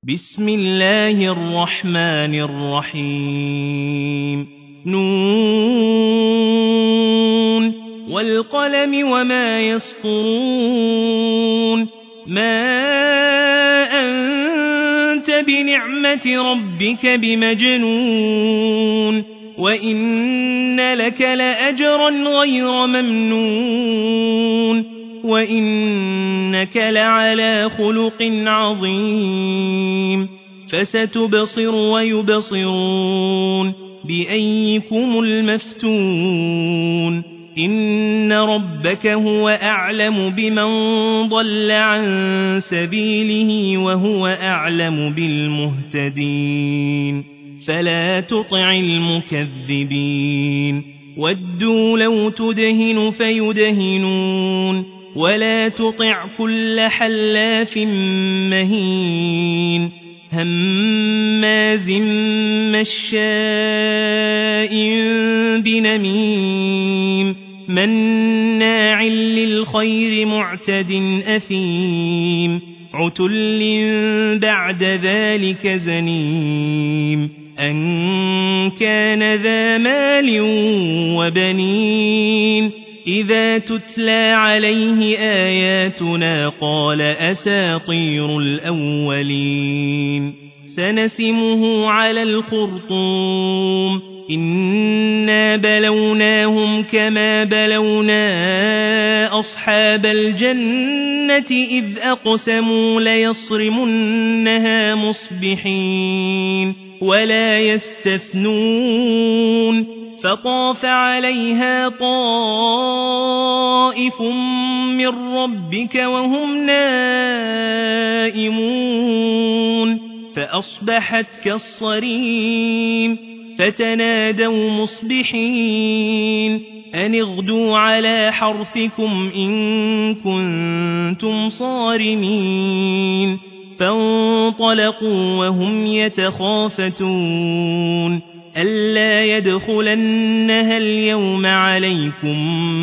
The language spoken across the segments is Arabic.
بسم الله الرحمن الرحيم نون والقلم وما يسطرون ما أنت بنعمة ربك بمجنون وإن لك لأجرا غير ممنون وإنك لعلى خلق عظيم فستبصر ويبصرون بأيكم المفتون إن ربك هو أعلم بمن ضل عن سبيله وهو أعلم بالمهتدين فلا تطع المكذبين ودوا لو تدهن فيدهنون ولا تطع كل حلاف مهين هماز مشاء بنميم مناع للخير معتد أثيم عتل بعد ذلك زنيم أن كان ذا مال وبنين إذا تتلى عليه آياتنا قال أساطير الأولين سنسمه على الخرطوم إنا بلوناهم كما بلونا أصحاب الجنة إذ أقسموا ليصرمنها مصبحين ولا يستثنون فطاف عليها طائف من ربك وهم نائمون فأصبحت كالصريم فتنادوا مصبحين أن اغدوا على حرثكم إن كنتم صارمين فانطلقوا وهم يتخافتون ألا يدخلنها اليوم عليكم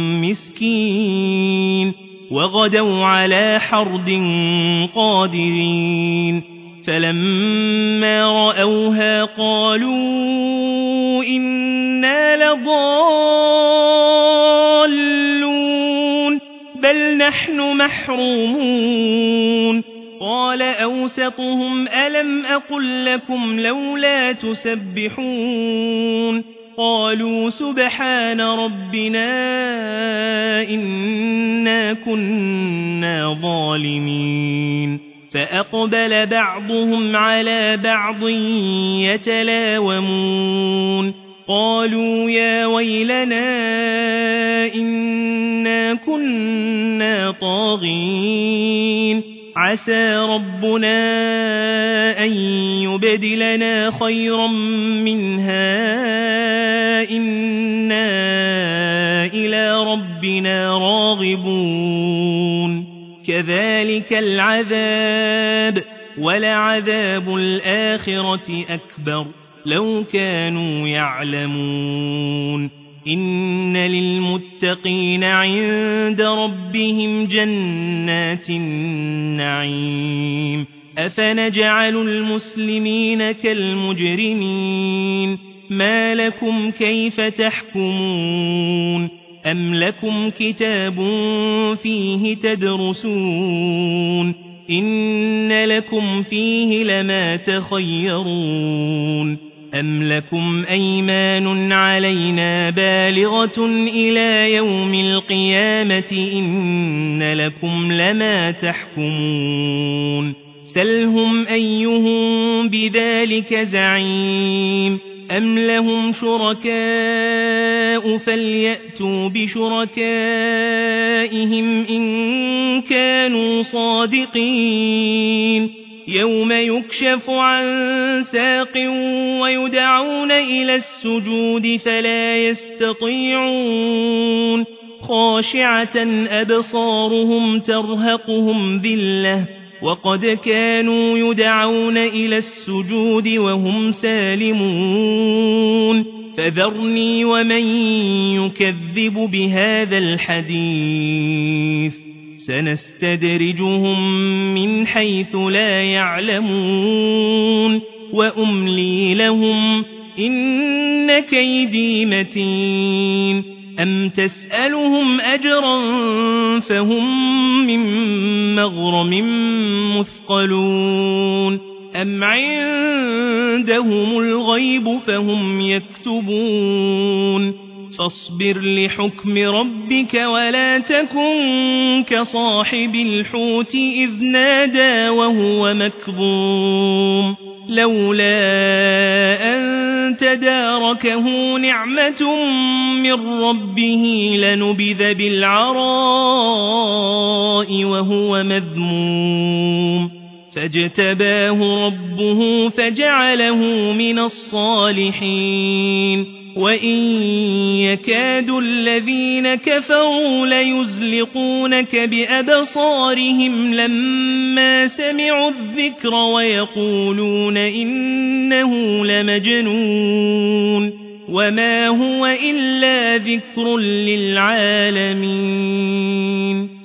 مسكين وغدوا على حرد قادرين فلما رأوها قالوا إنا لضالون بل نحن محرومون قال أوسطهم ألم أقل لكم لولا تسبحون قالوا سبحان ربنا إنا كنا ظالمين فأقبل بعضهم على بعض يتلاومون قالوا يا ويلنا إنا كنا طاغين عسى ربنا أن يبدلنا خيرا منها إنا إلى ربنا راغبون كذلك العذاب ولعذاب الآخرة أكبر لو كانوا يعلمون إن للمتقين عند ربهم جنات النعيم أفنجعل المسلمين كالمجرمين ما لكم كيف تحكمون أم لكم كتاب فيه تدرسون إن لكم فيه لما تخيرون أم لكم أيمان علينا بالغة إلى يوم القيامة إن لكم لما تحكمون سلهم أيهم بذلك زعيم أم لهم شركاء فليأتوا بشركائهم إن كانوا صادقين يوم يكشف عن ساق ويدعون إلى السجود فلا يستطيعون خاشعة أبصارهم ترهقهم ذلة وقد كانوا يدعون إلى السجود وهم سالمون فذرني ومن يكذب بهذا الحديث سنستدرجهم من حيث لا يعلمون وأملي لهم إن كيدي متين أم تسألهم أجرا فهم من مغرم مثقلون أم عندهم الغيب فهم يكتبون فاصبر لحكم ربك ولا تكن كصاحب الحوت إذ نادى وهو مكظوم لولا أن تداركه نعمة من ربه لنبذ بالعراء وهو مذموم فاجتباه ربه فجعله من الصالحين وإن يكاد الذين كفروا ليزلقونك بأبصارهم لما سمعوا الذكر ويقولون إنه لمجنون وما هو إلا ذكر للعالمين